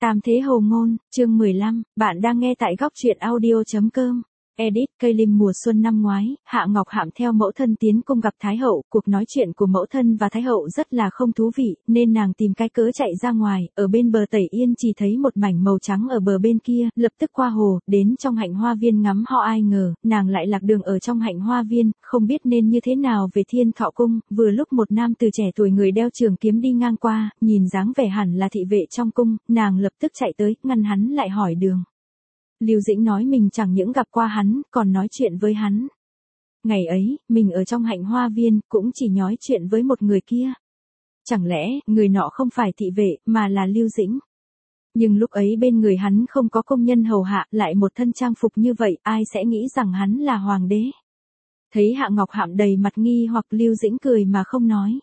Tam Thế Hồ Ngôn, chương 15, bạn đang nghe tại góc truyện audio.com. Edit, cây lim mùa xuân năm ngoái, Hạ Ngọc Hạm theo mẫu thân tiến cung gặp Thái Hậu, cuộc nói chuyện của mẫu thân và Thái Hậu rất là không thú vị, nên nàng tìm cái cớ chạy ra ngoài, ở bên bờ Tẩy Yên chỉ thấy một mảnh màu trắng ở bờ bên kia, lập tức qua hồ, đến trong hạnh hoa viên ngắm họ ai ngờ, nàng lại lạc đường ở trong hạnh hoa viên, không biết nên như thế nào về Thiên Thọ Cung, vừa lúc một nam từ trẻ tuổi người đeo trường kiếm đi ngang qua, nhìn dáng vẻ hẳn là thị vệ trong cung, nàng lập tức chạy tới, ngăn hắn lại hỏi đường. Lưu Dĩnh nói mình chẳng những gặp qua hắn, còn nói chuyện với hắn. Ngày ấy, mình ở trong hạnh hoa viên, cũng chỉ nói chuyện với một người kia. Chẳng lẽ, người nọ không phải thị vệ, mà là Lưu Dĩnh? Nhưng lúc ấy bên người hắn không có công nhân hầu hạ, lại một thân trang phục như vậy, ai sẽ nghĩ rằng hắn là hoàng đế? Thấy Hạ Ngọc Hạm đầy mặt nghi hoặc Lưu Dĩnh cười mà không nói.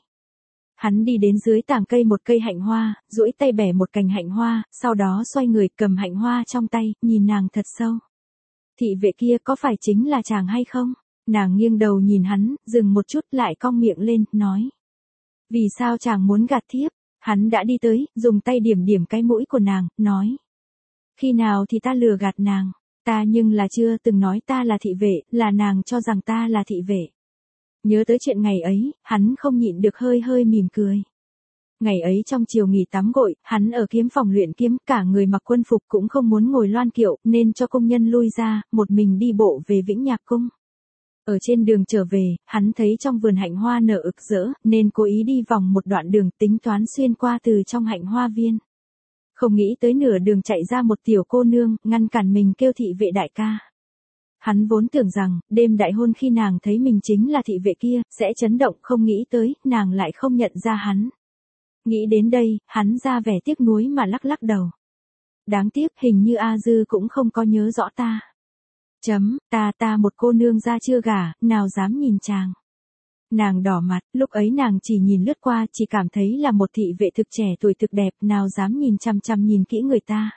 Hắn đi đến dưới tàng cây một cây hạnh hoa, duỗi tay bẻ một cành hạnh hoa, sau đó xoay người cầm hạnh hoa trong tay, nhìn nàng thật sâu. Thị vệ kia có phải chính là chàng hay không? Nàng nghiêng đầu nhìn hắn, dừng một chút lại cong miệng lên, nói. Vì sao chàng muốn gạt thiếp? Hắn đã đi tới, dùng tay điểm điểm cái mũi của nàng, nói. Khi nào thì ta lừa gạt nàng? Ta nhưng là chưa từng nói ta là thị vệ, là nàng cho rằng ta là thị vệ. Nhớ tới chuyện ngày ấy, hắn không nhịn được hơi hơi mỉm cười. Ngày ấy trong chiều nghỉ tắm gội, hắn ở kiếm phòng luyện kiếm, cả người mặc quân phục cũng không muốn ngồi loan kiệu, nên cho công nhân lui ra, một mình đi bộ về Vĩnh Nhạc Cung. Ở trên đường trở về, hắn thấy trong vườn hạnh hoa nở ực rỡ, nên cố ý đi vòng một đoạn đường tính toán xuyên qua từ trong hạnh hoa viên. Không nghĩ tới nửa đường chạy ra một tiểu cô nương, ngăn cản mình kêu thị vệ đại ca. Hắn vốn tưởng rằng, đêm đại hôn khi nàng thấy mình chính là thị vệ kia, sẽ chấn động, không nghĩ tới, nàng lại không nhận ra hắn. Nghĩ đến đây, hắn ra vẻ tiếc nuối mà lắc lắc đầu. Đáng tiếc, hình như A Dư cũng không có nhớ rõ ta. Ta một cô nương ra chưa gả, nào dám nhìn chàng. Nàng đỏ mặt, lúc ấy nàng chỉ nhìn lướt qua, chỉ cảm thấy là một thị vệ thực trẻ tuổi thực đẹp, nào dám nhìn chằm chằm nhìn kỹ người ta.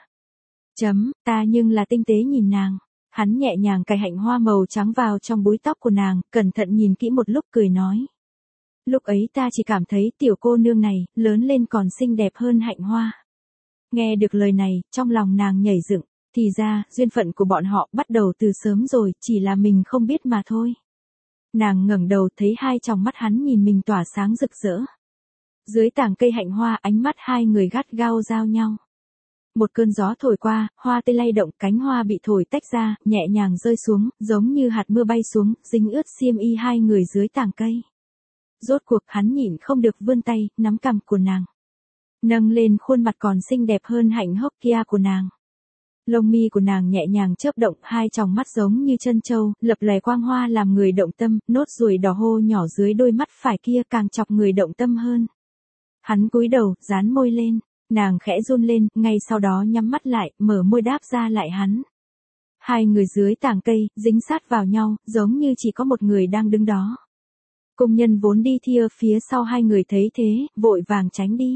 Ta nhưng là tinh tế nhìn nàng. Hắn nhẹ nhàng cài hạnh hoa màu trắng vào trong búi tóc của nàng, cẩn thận nhìn kỹ một lúc cười nói. Lúc ấy ta chỉ cảm thấy tiểu cô nương này, lớn lên còn xinh đẹp hơn hạnh hoa. Nghe được lời này, trong lòng nàng nhảy dựng, thì ra, duyên phận của bọn họ bắt đầu từ sớm rồi, chỉ là mình không biết mà thôi. Nàng ngẩng đầu thấy hai tròng mắt hắn nhìn mình tỏa sáng rực rỡ. Dưới tàng cây hạnh hoa, ánh mắt hai người gắt gao giao nhau. Một cơn gió thổi qua, hoa tây lay động, cánh hoa bị thổi tách ra, nhẹ nhàng rơi xuống, giống như hạt mưa bay xuống, dính ướt xiêm y hai người dưới tàng cây. Rốt cuộc hắn nhịn không được vươn tay, nắm cằm của nàng. Nâng lên khuôn mặt còn xinh đẹp hơn hạnh hốc kia của nàng. Lông mi của nàng nhẹ nhàng chớp động, hai tròng mắt giống như chân châu, lập lòe quang hoa làm người động tâm, nốt ruồi đỏ hô nhỏ dưới đôi mắt phải kia càng chọc người động tâm hơn. Hắn cúi đầu, dán môi lên. Nàng khẽ run lên, ngay sau đó nhắm mắt lại, mở môi đáp ra lại hắn. Hai người dưới tàng cây, dính sát vào nhau, giống như chỉ có một người đang đứng đó. Công nhân vốn đi thia phía sau hai người thấy thế, vội vàng tránh đi.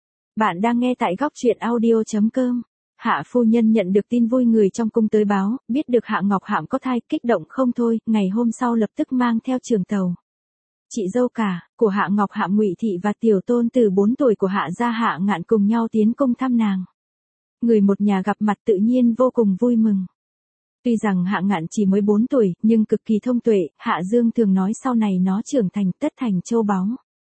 Bạn đang nghe tại góc truyện audio.com. Hạ phu nhân nhận được tin vui người trong cung tới báo, biết được Hạ Ngọc Hạm có thai, kích động không thôi, ngày hôm sau lập tức mang theo trường tàu. Chị dâu cả của Hạ Ngọc Hạm Ngụy Thị và tiểu tôn từ 4 tuổi của Hạ gia Hạ Ngạn cùng nhau tiến cung thăm nàng. Người một nhà gặp mặt tự nhiên vô cùng vui mừng. Tuy rằng Hạ Ngạn chỉ mới 4 tuổi, nhưng cực kỳ thông tuệ, Hạ Dương thường nói sau này nó trưởng thành tất thành châu báu.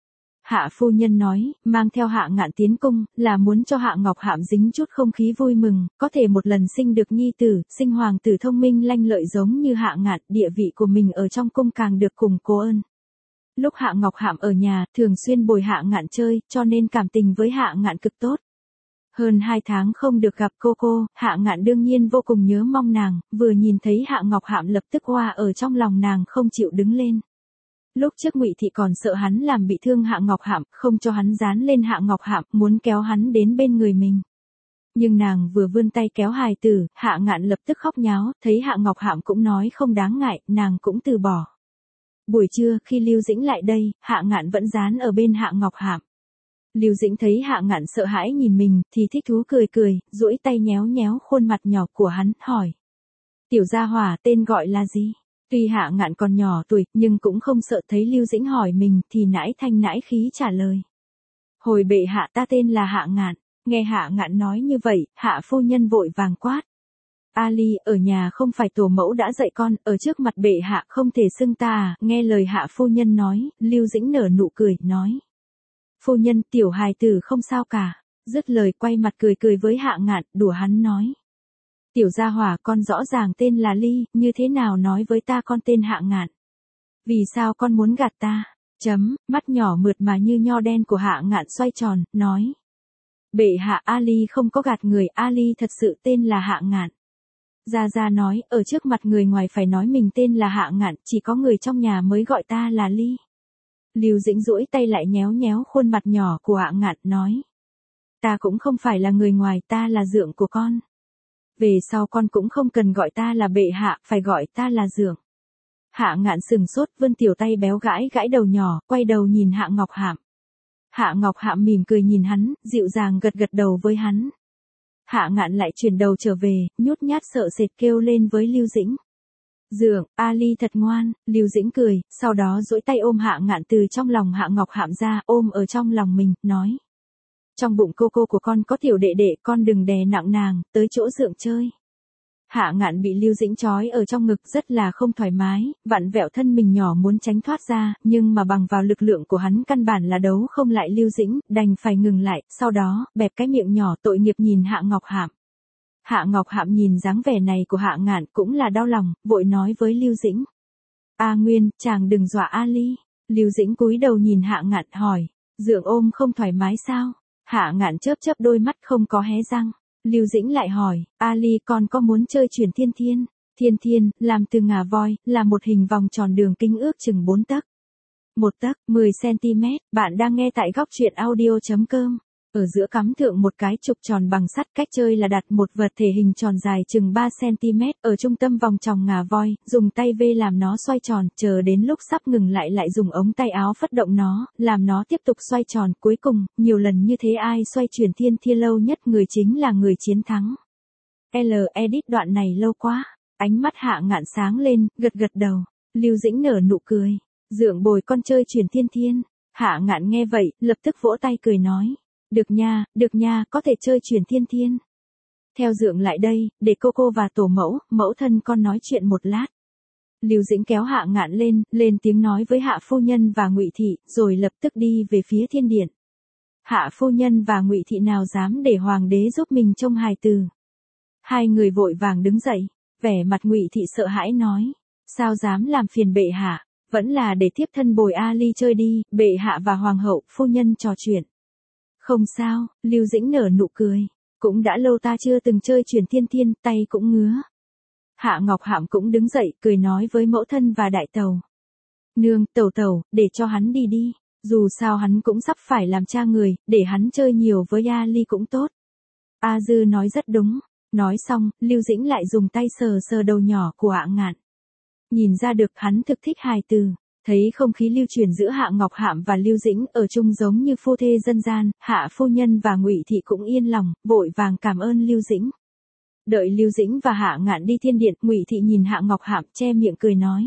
Hạ phu nhân nói, mang theo Hạ Ngạn tiến cung, là muốn cho Hạ Ngọc Hạm dính chút không khí vui mừng, có thể một lần sinh được nhi tử, sinh hoàng tử thông minh lanh lợi giống như Hạ Ngạn, địa vị của mình ở trong cung càng được củng cố ơn. Lúc Hạ Ngọc Hạm ở nhà, thường xuyên bồi Hạ Ngạn chơi, cho nên cảm tình với Hạ Ngạn cực tốt. Hơn 2 tháng không được gặp cô, Hạ Ngạn đương nhiên vô cùng nhớ mong nàng, vừa nhìn thấy Hạ Ngọc Hạm lập tức hoa ở trong lòng nàng không chịu đứng lên. Lúc trước Ngụy Thị còn sợ hắn làm bị thương Hạ Ngọc Hạm, không cho hắn dán lên Hạ Ngọc Hạm, muốn kéo hắn đến bên người mình. Nhưng nàng vừa vươn tay kéo hài tử, Hạ Ngạn lập tức khóc nháo, thấy Hạ Ngọc Hạm cũng nói không đáng ngại, nàng cũng từ bỏ. Buổi trưa, khi Lưu Dĩnh lại đây, Hạ Ngạn vẫn dán ở bên Hạ Ngọc Hạm. Lưu Dĩnh thấy Hạ Ngạn sợ hãi nhìn mình, thì thích thú cười, duỗi tay nhéo nhéo khuôn mặt nhỏ của hắn, hỏi. Tiểu gia hỏa tên gọi là gì? Tuy Hạ Ngạn còn nhỏ tuổi, nhưng cũng không sợ thấy Lưu Dĩnh hỏi mình, thì nãi thanh nãi khí trả lời. Hồi bệ hạ ta tên là Hạ Ngạn. Nghe Hạ Ngạn nói như vậy, Hạ phu nhân vội vàng quát. Ali, ở nhà không phải tổ mẫu đã dạy con, ở trước mặt bệ hạ không thể xưng ta à, nghe lời Hạ phu nhân nói, Lưu Dĩnh nở nụ cười, nói. Phu nhân, tiểu hài tử không sao cả, dứt lời quay mặt cười cười với Hạ Ngạn, đùa hắn nói. Tiểu gia hỏa, con rõ ràng tên là Ly, như thế nào nói với ta con tên Hạ Ngạn? Vì sao con muốn gạt ta? Mắt nhỏ mượt mà như nho đen của Hạ Ngạn xoay tròn, nói. Bệ hạ, Ali không có gạt người, Ali thật sự tên là Hạ Ngạn. Gia Gia nói, ở trước mặt người ngoài phải nói mình tên là Hạ Ngạn, chỉ có người trong nhà mới gọi ta là Ly. Lưu Dĩnh duỗi tay lại nhéo nhéo khuôn mặt nhỏ của Hạ Ngạn, nói. Ta cũng không phải là người ngoài, ta là dượng của con. Về sau con cũng không cần gọi ta là bệ hạ, phải gọi ta là dượng. Hạ Ngạn sừng sốt, vươn tiểu tay béo gãi gãi đầu nhỏ, quay đầu nhìn Hạ Ngọc Hạm. Hạ Ngọc Hạm mỉm cười nhìn hắn, dịu dàng gật gật đầu với hắn. Hạ Ngạn lại chuyển đầu trở về, nhút nhát sợ sệt kêu lên với Lưu Dĩnh. Dượng, Ali thật ngoan, Lưu Dĩnh cười, sau đó duỗi tay ôm Hạ Ngạn từ trong lòng Hạ Ngọc Hạm ra, ôm ở trong lòng mình, nói. Trong bụng cô của con có tiểu đệ đệ, con đừng đè nặng nàng, tới chỗ dượng chơi. Hạ Ngạn bị Lưu Dĩnh trói ở trong ngực rất là không thoải mái, vặn vẹo thân mình nhỏ muốn tránh thoát ra, nhưng mà bằng vào lực lượng của hắn căn bản là đấu không lại Lưu Dĩnh, đành phải ngừng lại, sau đó, bẹp cái miệng nhỏ tội nghiệp nhìn Hạ Ngọc Hạm. Hạ Ngọc Hạm nhìn dáng vẻ này của Hạ Ngạn cũng là đau lòng, vội nói với Lưu Dĩnh. A Nguyên, chàng đừng dọa Ali. Lưu Dĩnh cúi đầu nhìn Hạ Ngạn hỏi, dượng ôm không thoải mái sao? Hạ Ngạn chớp chớp đôi mắt không có hé răng. Lưu Dĩnh lại hỏi, Ali con có muốn chơi chuyển thiên thiên? Thiên thiên, làm từ ngà voi, là một hình vòng tròn đường kính ước chừng 4 tấc. 1 tấc, 10 cm, bạn đang nghe tại góc truyện audio.com. Ở giữa cắm thượng một cái trục tròn bằng sắt, cách chơi là đặt một vật thể hình tròn dài chừng 3 cm, ở trung tâm vòng tròn ngà voi, dùng tay vê làm nó xoay tròn, chờ đến lúc sắp ngừng lại dùng ống tay áo phất động nó, làm nó tiếp tục xoay tròn, cuối cùng, nhiều lần như thế ai xoay chuyển thiên thiên lâu nhất người chính là người chiến thắng. Edit đoạn này lâu quá, ánh mắt Hạ Ngạn sáng lên, gật gật đầu, Lưu Dĩnh nở nụ cười, dượng bồi con chơi chuyển thiên thiên. Hạ Ngạn nghe vậy, lập tức vỗ tay cười nói. Được nha, có thể chơi chuyển thiên thiên. Theo dượng lại đây, để cô và tổ mẫu thân con nói chuyện một lát. Lưu Dĩnh kéo Hạ Ngạn lên tiếng nói với Hạ phu nhân và Ngụy thị, rồi lập tức đi về phía thiên điện. Hạ phu nhân và Ngụy thị nào dám để hoàng đế giúp mình trông hài từ. Hai người vội vàng đứng dậy, vẻ mặt Ngụy thị sợ hãi nói, sao dám làm phiền bệ hạ, vẫn là để tiếp thân bồi Ali chơi đi, bệ hạ và hoàng hậu phu nhân trò chuyện. Không sao, Lưu Dĩnh nở nụ cười, cũng đã lâu ta chưa từng chơi chuyển thiên thiên, tay cũng ngứa. Hạ Ngọc Hạm cũng đứng dậy, cười nói với mẫu thân và đại tàu. Nương, tàu, để cho hắn đi, dù sao hắn cũng sắp phải làm cha người, để hắn chơi nhiều với Ali cũng tốt. A Dư nói rất đúng, nói xong, Lưu Dĩnh lại dùng tay sờ đầu nhỏ của Hạ Ngạn. Nhìn ra được hắn thực thích hài từ. Thấy không khí lưu truyền giữa Hạ Ngọc Hạm và Lưu Dĩnh ở chung giống như phu thê dân gian, Hạ phu nhân và Ngụy thị cũng yên lòng, vội vàng cảm ơn Lưu Dĩnh. Đợi Lưu Dĩnh và Hạ Ngạn đi thiên điện, Ngụy thị nhìn Hạ Ngọc Hạm che miệng cười nói.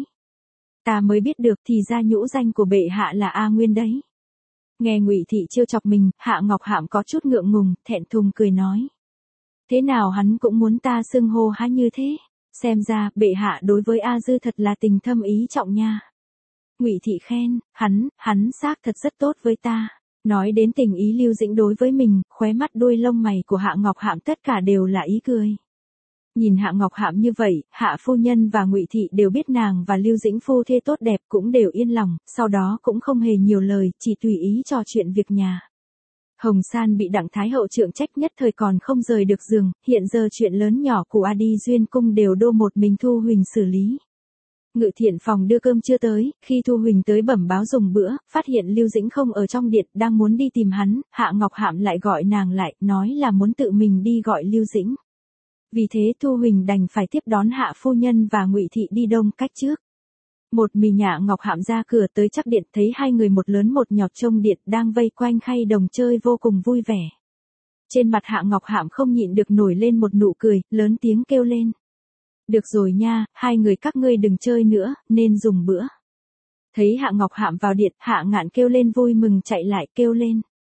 Ta mới biết được thì ra nhũ danh của bệ hạ là A Nguyên đấy. Nghe Ngụy thị trêu chọc mình, Hạ Ngọc Hạm có chút ngượng ngùng, thẹn thùng cười nói. Thế nào hắn cũng muốn ta xưng hô há như thế, xem ra bệ hạ đối với A Dư thật là tình thâm ý trọng nha. Ngụy thị khen, hắn xác thật rất tốt với ta. Nói đến tình ý Lưu Dĩnh đối với mình, khóe mắt đuôi lông mày của Hạ Ngọc Hạm tất cả đều là ý cười. Nhìn Hạ Ngọc Hạm như vậy, Hạ phu nhân và Ngụy thị đều biết nàng và Lưu Dĩnh phu thê tốt đẹp cũng đều yên lòng, sau đó cũng không hề nhiều lời, chỉ tùy ý trò chuyện việc nhà. Hồng San bị Đặng Thái hậu trượng trách nhất thời còn không rời được giường, hiện giờ chuyện lớn nhỏ của A Đi Duyên cung đều đô một mình Thu Huỳnh xử lý. Ngự thiện phòng đưa cơm chưa tới, khi Thu Huỳnh tới bẩm báo dùng bữa, phát hiện Lưu Dĩnh không ở trong điện, đang muốn đi tìm hắn, Hạ Ngọc Hạm lại gọi nàng lại, nói là muốn tự mình đi gọi Lưu Dĩnh. Vì thế Thu Huỳnh đành phải tiếp đón Hạ phu nhân và Ngụy thị đi đông cách trước. Một mình Hạ Ngọc Hạm ra cửa tới chắc điện, thấy hai người một lớn một nhỏ trông điện đang vây quanh khay đồng chơi vô cùng vui vẻ. Trên mặt Hạ Ngọc Hạm không nhịn được nổi lên một nụ cười, lớn tiếng kêu lên. Được rồi nha, hai người các ngươi đừng chơi nữa, nên dùng bữa. Thấy Hạ Ngọc Hạm vào điện, Hạ Ngạn kêu lên vui mừng chạy lại kêu lên.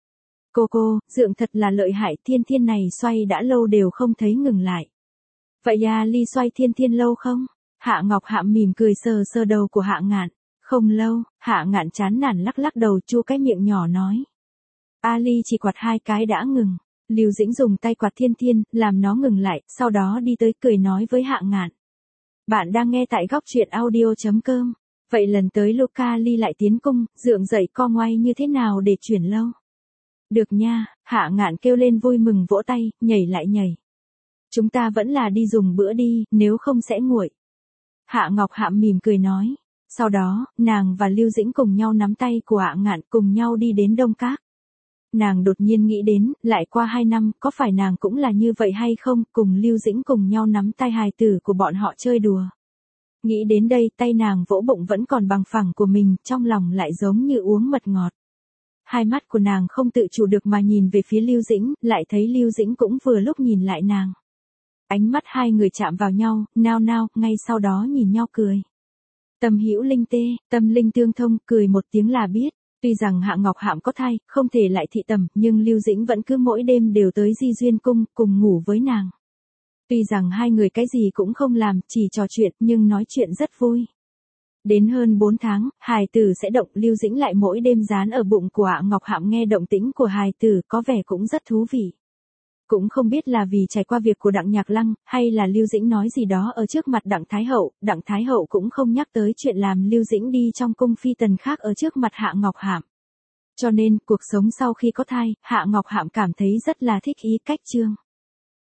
Cô, dượng thật là lợi hại, thiên thiên này xoay đã lâu đều không thấy ngừng lại. Vậy Ly xoay thiên thiên lâu không? Hạ Ngọc Hạm mỉm cười sờ sờ đầu của Hạ Ngạn. Không lâu, Hạ Ngạn chán nản lắc lắc đầu chu cái miệng nhỏ nói. Ly chỉ quạt 2 cái đã ngừng. Lưu Dĩnh dùng tay quạt thiên thiên, làm nó ngừng lại, sau đó đi tới cười nói với Hạ Ngạn. Bạn đang nghe tại góc truyện audio.com. Vậy lần tới Luca Ly lại tiến cung, dượng dậy co ngoay như thế nào để chuyển lâu? Được nha, Hạ Ngạn kêu lên vui mừng vỗ tay, nhảy lại nhảy. Chúng ta vẫn là đi dùng bữa đi, nếu không sẽ nguội. Hạ Ngọc Hạm mỉm cười nói. Sau đó, nàng và Lưu Dĩnh cùng nhau nắm tay của Hạ Ngạn cùng nhau đi đến Đông Các. Nàng đột nhiên nghĩ đến, lại qua 2 năm, có phải nàng cũng là như vậy hay không, cùng Lưu Dĩnh cùng nhau nắm tay hài tử của bọn họ chơi đùa. Nghĩ đến đây, tay nàng vỗ bụng vẫn còn bằng phẳng của mình, trong lòng lại giống như uống mật ngọt. Hai mắt của nàng không tự chủ được mà nhìn về phía Lưu Dĩnh, lại thấy Lưu Dĩnh cũng vừa lúc nhìn lại nàng. Ánh mắt hai người chạm vào nhau, nao nao, ngay sau đó nhìn nhau cười. Tâm hữu linh tê, tâm linh tương thông, cười một tiếng là biết. Tuy rằng Hạ Ngọc Hạm có thai, không thể lại thị tầm, nhưng Lưu Dĩnh vẫn cứ mỗi đêm đều tới Di Duyên Cung, cùng ngủ với nàng. Tuy rằng hai người cái gì cũng không làm, chỉ trò chuyện, nhưng nói chuyện rất vui. Đến hơn 4 tháng, hài tử sẽ động, Lưu Dĩnh lại mỗi đêm dán ở bụng của Hạ Ngọc Hạm nghe động tĩnh của hài tử, có vẻ cũng rất thú vị. Cũng không biết là vì trải qua việc của Đặng Nhạc Lăng, hay là Lưu Dĩnh nói gì đó ở trước mặt Đặng Thái Hậu cũng không nhắc tới chuyện làm Lưu Dĩnh đi trong cung phi tần khác ở trước mặt Hạ Ngọc Hạm. Cho nên, cuộc sống sau khi có thai, Hạ Ngọc Hạm cảm thấy rất là thích ý cách trương.